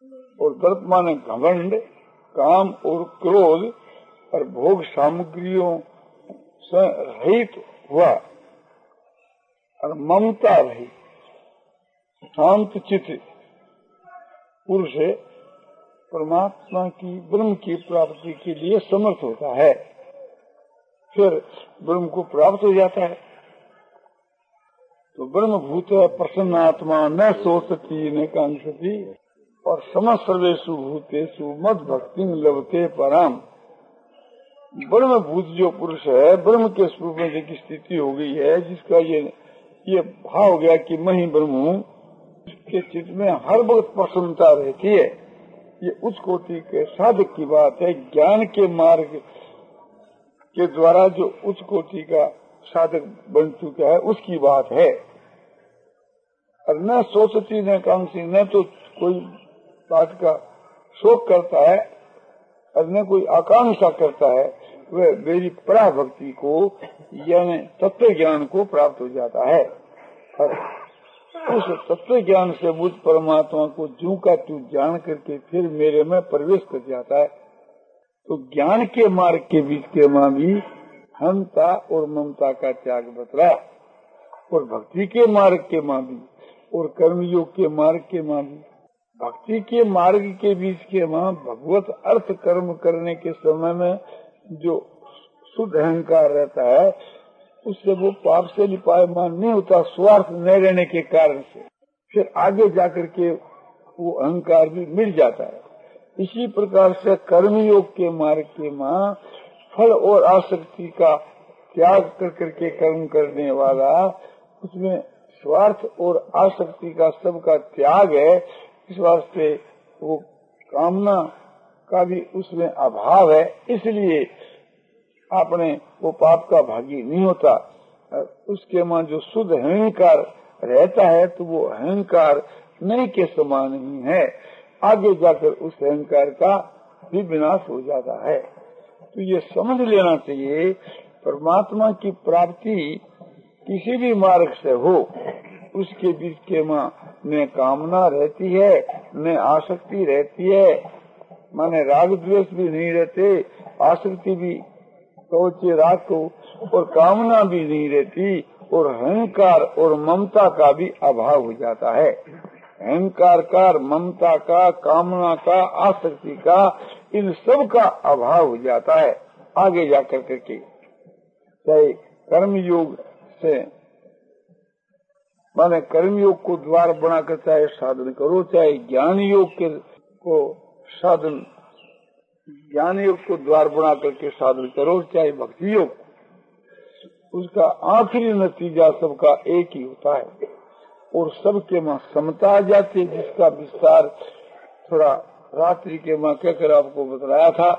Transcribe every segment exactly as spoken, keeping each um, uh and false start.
और दर्प माने घमंड, काम और क्रोध और भोग सामग्रियों से रहित हुआ और ममता रहित शांत चित्त पुरुष परमात्मा की ब्रह्म की प्राप्ति के लिए समर्थ होता है, फिर ब्रह्म को प्राप्त हो जाता है। तो ब्रह्म भूत है प्रसन्न आत्मा न सोचती न कांक्षती और समस्त सर्वेषु भूतेषु मद भक्ति लभते पराम। ब्रह्म भूत जो पुरुष है, ब्रह्म के स्वरूप में एक स्थिति हो गई है जिसका ये ये भाव हो गया कि मैं ही ब्रह्म हूँ, के चित्त में हर वक्त प्रसन्नता रहती है। ये उच्च कोटि के साधक की बात है। ज्ञान के मार्ग के द्वारा जो उच्च कोटि का साधक बन चुका है उसकी बात है। और न सोचती न कांक्षी, न तो कोई बात का शोक करता है और न कोई आकांक्षा करता है, वह मेरी पराभक्ति को यानी तत्व ज्ञान को प्राप्त हो जाता है। और उस तत्व ज्ञान से बुद्ध परमात्मा को जू का तू जान करके फिर मेरे में प्रवेश कर जाता है। तो ज्ञान के मार्ग के बीच के मां भी अहंता और ममता का त्याग बतलाया, और भक्ति के मार्ग के मां भी और कर्मयोग के मार्ग के मां भी। भक्ति के मार्ग के बीच के मां भगवत अर्थ कर्म करने के समय में जो शुद्ध अहंकार रहता है उससे वो पाप से लिपायमान नहीं होता, स्वार्थ न रहने के कारण से फिर आगे जाकर के वो अहंकार भी मिट जाता है। इसी प्रकार से कर्मयोग के मार्ग के मां फल और आसक्ति का त्याग कर करके कर्म करने वाला, उसमें स्वार्थ और आसक्ति का सबका त्याग है। इस वास्ते वो कामना का भी उसमें अभाव है, इसलिए आपने वो पाप का भागी नहीं होता। उसके मां जो शुद्ध अहंकार रहता है तो वो अहंकार नहीं के समान ही है, आगे जाकर उस अहंकार का भी विनाश हो जाता है। तो ये समझ लेना चाहिए, परमात्मा की प्राप्ति किसी भी मार्ग से हो उसके बीच के मां न कामना रहती है न आसक्ति रहती है, माने राग द्वेष भी नहीं रहते, आसक्ति भी कवचे राग को और कामना भी नहीं रहती, और अहंकार और ममता का भी अभाव हो जाता है। अहंकार का, ममता का, कामना का, आसक्ति का, इन सब का अभाव हो जाता है आगे जाकर करके। चाहे कर्मयोग से माने कर्मयोग को द्वार बनाकर चाहे साधन करो, चाहे ज्ञान योग के को साधन ज्ञान योग को द्वार बना करके साधन करो, चाहे भक्ति योग, उसका आखिरी नतीजा सबका एक ही होता है। और सबके मां समता आ जाती है, जिसका विस्तार थोड़ा रात्रि के मां कहकर आपको बतलाया था।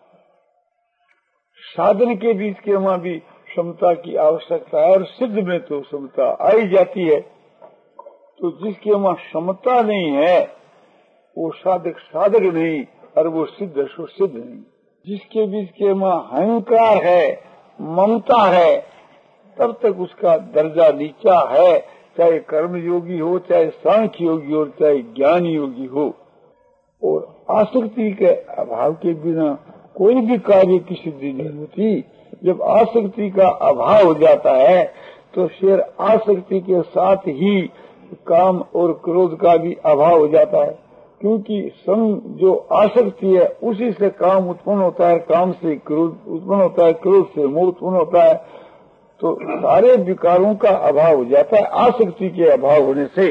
साधन के बीच के मां भी समता की आवश्यकता है, और सिद्ध में तो समता आई जाती है। तो जिसके मां समता नहीं है वो साधक साधक नहीं, और वो सिद्ध सुसिद्ध नहीं। जिसके बीच के मां अहंकार है, ममता है, तब तक उसका दर्जा नीचा है, चाहे कर्म योगी हो, चाहे सांख्य योगी हो, चाहे ज्ञान योगी हो। और आसक्ति के अभाव के बिना कोई भी कार्य की सिद्धि नहीं होती। जब आसक्ति का अभाव हो जाता है तो फिर आसक्ति के साथ ही काम और क्रोध का भी अभाव हो जाता है, क्योंकि संग जो आसक्ति है उसी से काम उत्पन्न होता है, काम से क्रोध उत्पन्न होता है, क्रोध से मोह उत्पन्न होता है। तो सारे विकारों का अभाव हो जाता है आसक्ति के अभाव होने से।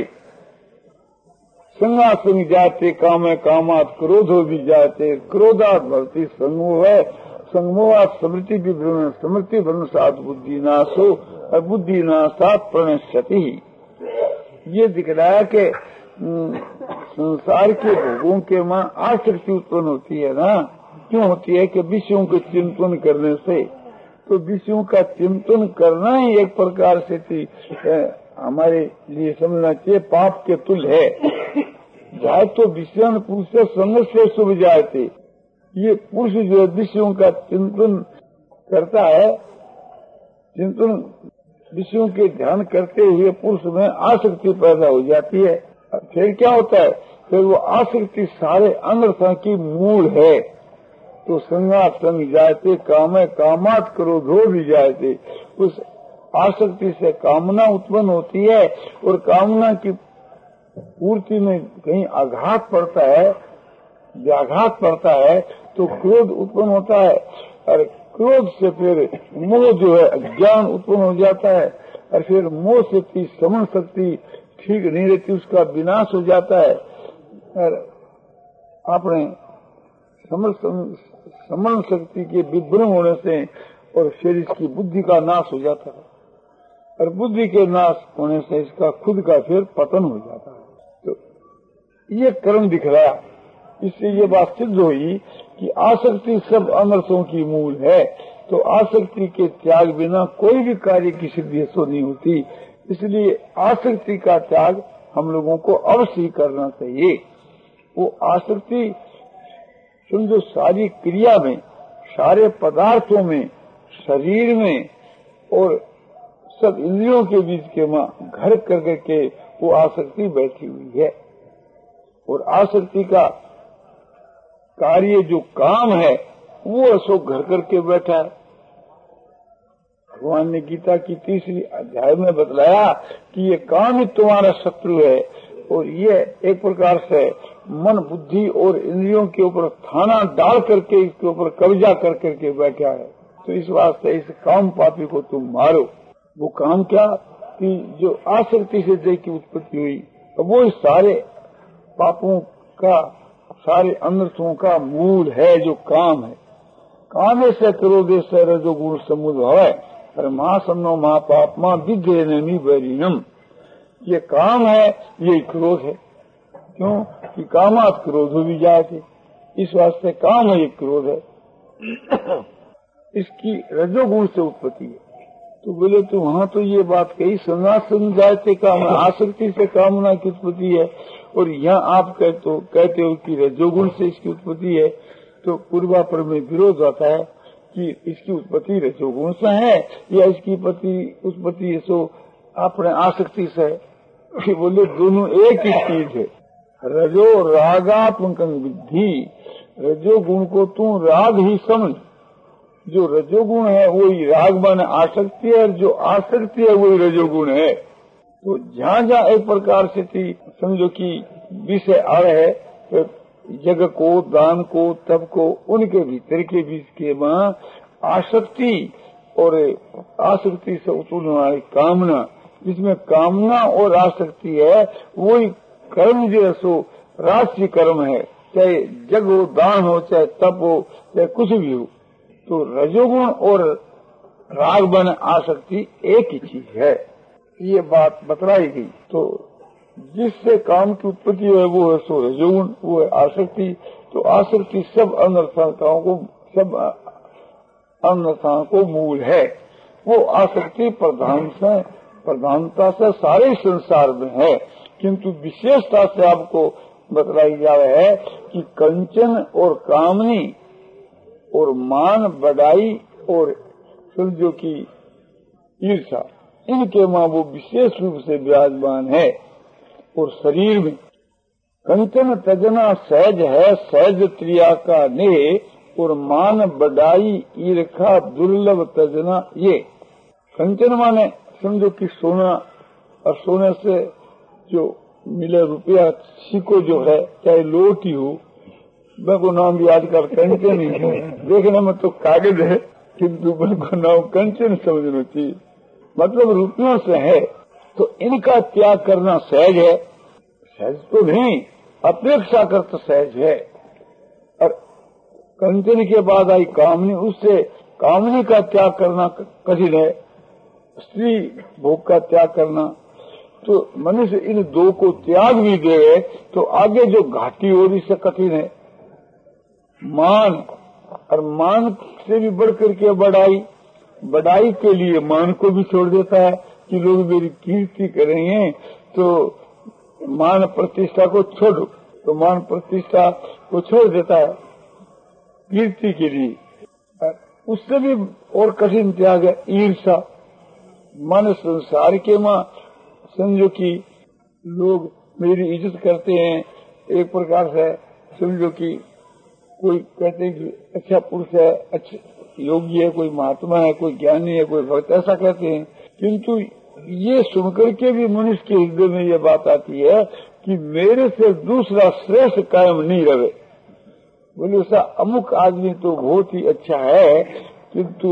संगा संग जाते काम कामात क्रोधो भी जाते, क्रोधात भक्ति संगमोह है, संगमोहात स्मृति विभ्रम, स्मृति भ्रंशात बुद्धि नाशो, और बुद्धि नाशात प्रणश्यति। ये दिखलाया कि संसार के भोगों के मां आसक्ति उत्पन्न होती है ना। क्यों होती है? कि विषयों के चिंतन करने से। तो विषयों का चिंतन करना ही एक प्रकार से थी हमारे लिए समझना चाहिए पाप के तुल्य है। जाए तो विषय पुरुष से संग से शुभ जाते, ये पुरुष जो विषयों का चिंतन करता है, चिंतन विषयों के ध्यान करते हुए पुरुष में आसक्ति पैदा हो जाती है। फिर क्या होता है? फिर वो आसक्ति सारे अनर्थों की मूल है। तो संगा संग जाते कामे कामात क्रोधो भी जाते, उस आसक्ति से कामना उत्पन्न होती है और कामना की पूर्ति में कहीं आघात पड़ता है, व्याघात पड़ता है तो क्रोध उत्पन्न होता है, और क्रोध से फिर मोह जो है अज्ञान उत्पन्न हो जाता है, और फिर मोह शक्ति समझ शक्ति ठीक नहीं रहती, उसका विनाश हो जाता है। और अपने समझ शक्ति के विभ्रम होने से और फिर इसकी बुद्धि का नाश हो जाता है, और बुद्धि के नाश होने से इसका खुद का फिर पतन हो जाता है। तो ये कर्म दिखलाया, इससे ये बात सिद्ध हुई कि आसक्ति सब अनर्थों की मूल है। तो आसक्ति के त्याग बिना कोई भी कार्य की सिद्धि तो नहीं होती, इसलिए आसक्ति का त्याग हम लोगों को अवश्य करना चाहिए। वो आसक्ति समझो सारी क्रिया में, सारे पदार्थों में, शरीर में और सब इंद्रियों के बीच के मां घर कर करके वो आसक्ति बैठी हुई है। और आसक्ति का कार्य जो काम है वो असो घर करके बैठा है। भगवान ने गीता की तीसरी अध्याय में बतलाया कि ये काम ही तुम्हारा शत्रु है, और ये एक प्रकार से मन बुद्धि और इंद्रियों के ऊपर थाना डाल करके इसके ऊपर कब्जा कर करके बैठा है। तो इस वास्ते इस काम पापी को तुम मारो। वो काम क्या कि जो आसक्ति से देह की उत्पत्ति हुई, वो इस सारे पापों का, सारे अनर्थों का मूल है जो काम है। काम से क्रोधे से रजोगुण समुद्भव है, और महासन्नो महापाप मां विद्य नमी बैरिणम। ये काम है, ये क्रोध है। क्यों कि कामात क्रोध हो भी जाए थे, इस वास्ते काम है, ये क्रोध है। इसकी रजोगुण से उत्पत्ति है। तो बोले तो वहाँ तो ये बात कही संगा समझाते काम, आसक्ति से कामना की उत्पत्ति है, और यहाँ आप कहते हो कहते हो कि रजोगुण से इसकी उत्पत्ति है। तो पूर्वापर में विरोध आता है कि इसकी उत्पत्ति रजोगुण से है या इसकी उत्पत्ति सो अपने आसक्ति से। बोले दोनों एक ही चीज है। रजो रागात्मक विद्धि, रजोगुण को तू राग ही समझ। जो रजोगुण है वही राग माने आसक्ति है, और जो आसक्ति है वही रजोगुण है। तो जहाँ जहाँ एक प्रकार से थी समझो कि विषय आ रहे, तो जग को, दान को, तप को, उनके भीतर के बीच के मां आसक्ति और आसक्ति से उत्पन्न वाली कामना, जिसमें कामना और आसक्ति है वही कर्म जो सो राष्ट्रीय कर्म है, चाहे जग हो, दान हो, चाहे तप हो, चाहे कुछ भी हो। तो रजोगुण और राग बन आसक्ति एक ही चीज है, ये बात बतलाई गई। तो जिससे काम की उत्पत्ति है वो है सो रजोगुण, वो है आसक्ति। तो आसक्ति सब अनर्थताओं को, सब अनर्थताओं को मूल है। वो आसक्ति प्रधान से प्रधानता से सारे संसार में है, किंतु विशेषता से आपको बतलाई जा रहा है कि कंचन और कामनी और मान बढ़ाई और समझो की ईर्षा, इनके मां वो विशेष रूप से विराजमान है। और शरीर में कंचन तजना सहज है, सहज त्रिया का नेह, और मान बढ़ाई ईर्षा दुर्लभ तजना ये। कंचन माने समझो कि सोना, और सोने से जो मिले रुपया सिक्को जो है, चाहे लोटी हो, मैं को नाम भी आजकल कंचन ही है, देखने में तो कागज है किंतु मैं को नाम कंचन समझना चाहिए, मतलब रुपयों से है। तो इनका त्याग करना सहज है, सहज तो नहीं, अपेक्षा कर तो सहज है। और कंचन के बाद आई कामनी, उससे कामनी का त्याग करना कठिन है, स्त्री भोग का त्याग करना। तो मनुष्य इन दो को त्याग भी दे तो आगे जो घाटी हो रही से कठिन है। मान, और मान से भी बढ़ करके बढ़ाई, बढ़ाई के लिए मान को भी छोड़ देता है कि लोग मेरी कीर्ति करेंगे, तो मान प्रतिष्ठा को छोड़ो, तो मान प्रतिष्ठा को छोड़ देता है कीर्ति के लिए। उससे भी और कठिन त्याग है ईर्षा। मन संसार के मां समझो कि लोग मेरी इज्जत करते हैं, एक प्रकार से समझो कि कोई कहते हैं कि अच्छा पुरुष है, अच्छा योगी है, कोई महात्मा है, कोई ज्ञानी है, कोई भक्त, ऐसा कहते हैं। किंतु ये सुनकर के भी मनुष्य के हृदय में ये बात आती है कि मेरे से दूसरा श्रेष्ठ कायम नहीं रहे। बोले ऐसा अमुक आदमी तो बहुत ही अच्छा है, किंतु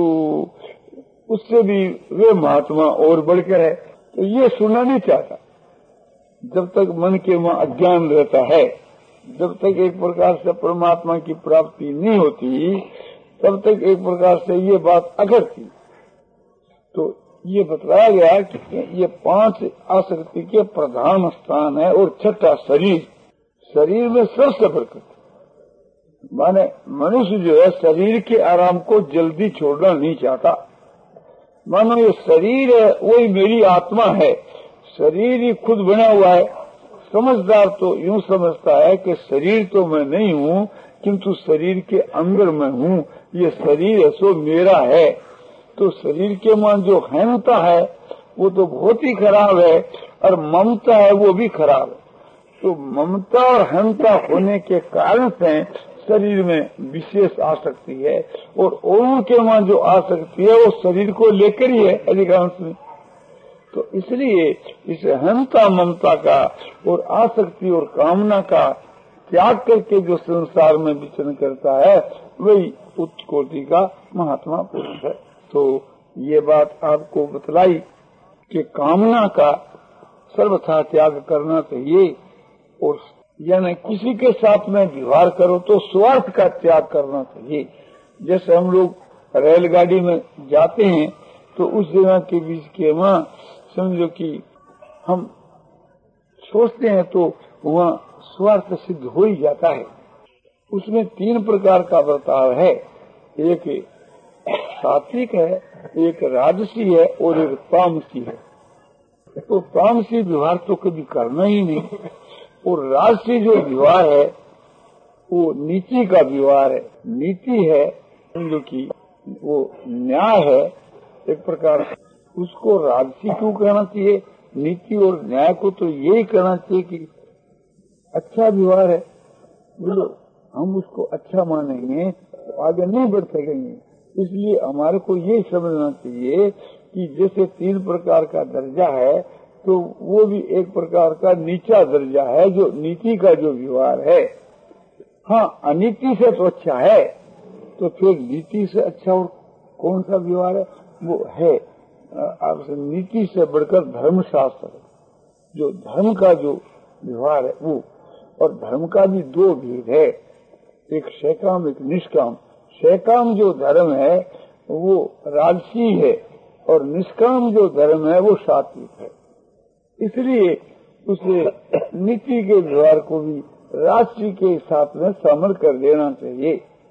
उससे भी वे महात्मा और बढ़कर है। तो ये सुनना नहीं चाहता। जब तक मन के वहाँ अज्ञान रहता है, जब तक एक प्रकार से परमात्मा की प्राप्ति नहीं होती, तब तक एक प्रकार से ये बात अगरती। तो ये बतलाया गया कि ये पांच आसक्ति के प्रधान स्थान है। और छठा शरीर, शरीर में सबसे बरकत, माने मनुष्य जो है शरीर के आराम को जल्दी छोड़ना नहीं चाहता। मानो ये शरीर है वही मेरी आत्मा है, शरीर ही खुद बना हुआ है। समझदार तो यूं समझता है कि शरीर तो मैं नहीं हूँ, किंतु शरीर के अंदर मैं हूँ, ये शरीर है सो मेरा है। तो शरीर के मन जो अहंता है वो तो बहुत ही खराब है, और ममता है वो भी खराब है। तो ममता और अहंता होने के कारण से शरीर में विशेष आसक्ति है, और औरों के मन जो आसक्ति है वो शरीर को लेकर ही है अधिकांश में। तो इसलिए इस अहंता ममता का और आसक्ति और कामना का त्याग करके जो संसार में विचरण करता है वही उच्च कोटि का महात्मा पुरुष है। तो ये बात आपको बतलाई कि कामना का सर्वथा त्याग करना चाहिए, और यानी किसी के साथ में व्यवहार करो तो स्वार्थ का त्याग करना चाहिए। जैसे हम लोग रेलगाड़ी में जाते हैं तो उस जगह के बीच के वहाँ समझो कि हम सोचते हैं तो वहाँ स्वार्थ सिद्ध हो ही जाता है। उसमें तीन प्रकार का बर्ताव है, एक सात्विक है, एक राजसी है और एक तामसी है। तो तामसी व्यवहार तो कभी करना ही नहीं, और राजसी जो व्यवहार है वो नीति का व्यवहार है, नीति है जो कि वो न्याय है एक प्रकार। उसको राजसी क्यों कहना चाहिए? नीति और न्याय को तो यही कहना चाहिए कि अच्छा व्यवहार है, बोलो हम उसको अच्छा मानेंगे तो आगे नहीं बढ़ सकेंगे। इसलिए हमारे को ये समझना चाहिए कि जैसे तीन प्रकार का दर्जा है तो वो भी एक प्रकार का नीचा दर्जा है जो नीति का जो व्यवहार है। हाँ, अनीति से तो अच्छा है, तो फिर नीति से अच्छा और कौन सा व्यवहार है? वो है आपसे नीति से बढ़कर धर्मशास्त्र, जो धर्म का जो व्यवहार है वो। और धर्म का भी दो भेद है, एक सकाम एक निष्काम। सकाम जो धर्म है वो राजसी है, और निष्काम जो धर्म है वो सात्विक है। इसलिए उसे नीति के व्यवहार को भी राजसी के साथ में शामिल कर देना चाहिए।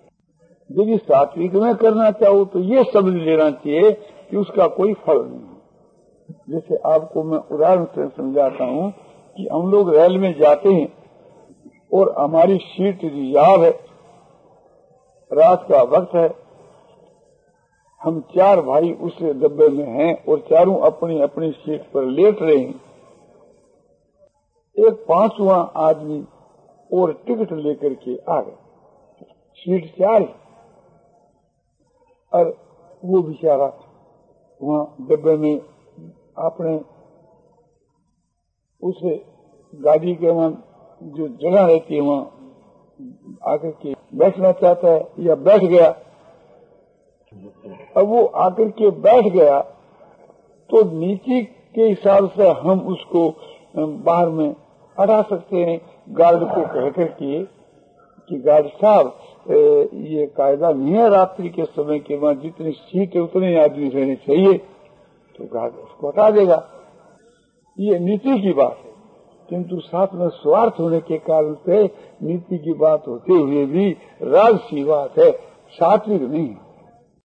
यदि सात्विक में करना चाहो तो ये समझ लेना चाहिए कि उसका कोई फल नहीं है। जैसे आपको मैं उदाहरण से समझाता हूँ कि हम लोग रेल में जाते हैं और हमारी सीट रिजर्व है, रात का वक्त है, हम चार भाई उस डब्बे में हैं और चारों अपनी अपनी सीट पर लेट रहे हैं। एक पांचवा आदमी और टिकट लेकर के आ गए, सीट चार है, और वो बेचारा वहाँ डब्बे में अपने उस गाड़ी के वहाँ जो जगह रहती है वहाँ आकर के बैठना चाहता है या बैठ गया। अब वो आकर के बैठ गया तो नीति के हिसाब से हम उसको बाहर में हटा सकते हैं, गार्ड को कहकर के कि गार्ड साहब ये कायदा नहीं है, रात्रि के समय के बाद जितनी सीट है उतने आदमी रहने चाहिए, तो गार्ड उसको हटा देगा। ये नीति की बात है, किंतु साथ में स्वार्थ होने के कारण से नीति की बात होते हुए भी राजसी बात है, सात्विक नहीं है।